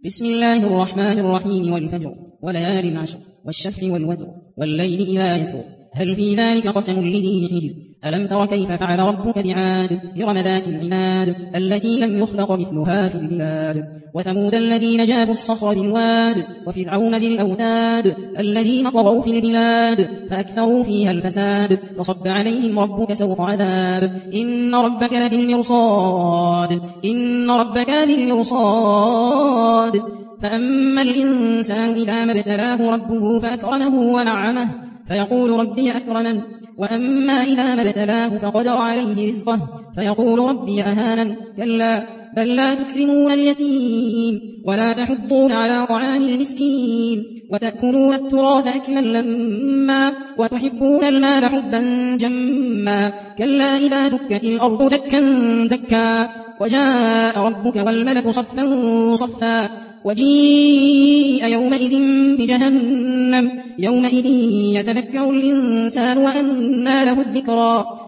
بسم الله الرحمن الرحيم والفجر وليال عشر والشفع والوتر والليل إذا يسر هل في ذلك قسم لذي حجر ألم تر كيف فعل ربك بعاد إرم ذات العماد التي لم يخلق مثلها في البلاد وثمود الذين جابوا الصخر بالواد وفرعون ذي الأوتاد الذين طغوا في البلاد فأكثروا فيها الفساد فصب عليهم ربك سوط عذاب إن ربك لبالمرصاد فأما الإنسان إذا ما ابتلاه ربه فأكرمه ونعمه فيقول ربي أكرمن وأما إذا ما ابتلاه فقدر عليه رزقه فيقول ربي أهانن كلا بل لا تكرمون اليتيم ولا تحضون على طعام المسكين وتأكلون التراث أكلا لما وتحبون المال حبا جما كلا إذا دكت الأرض دكا دكا وجاء ربك والملك صفا صفا وجيء يومئذ بجهنم يومئذ يتذكر الإنسان وأنى له الذكرى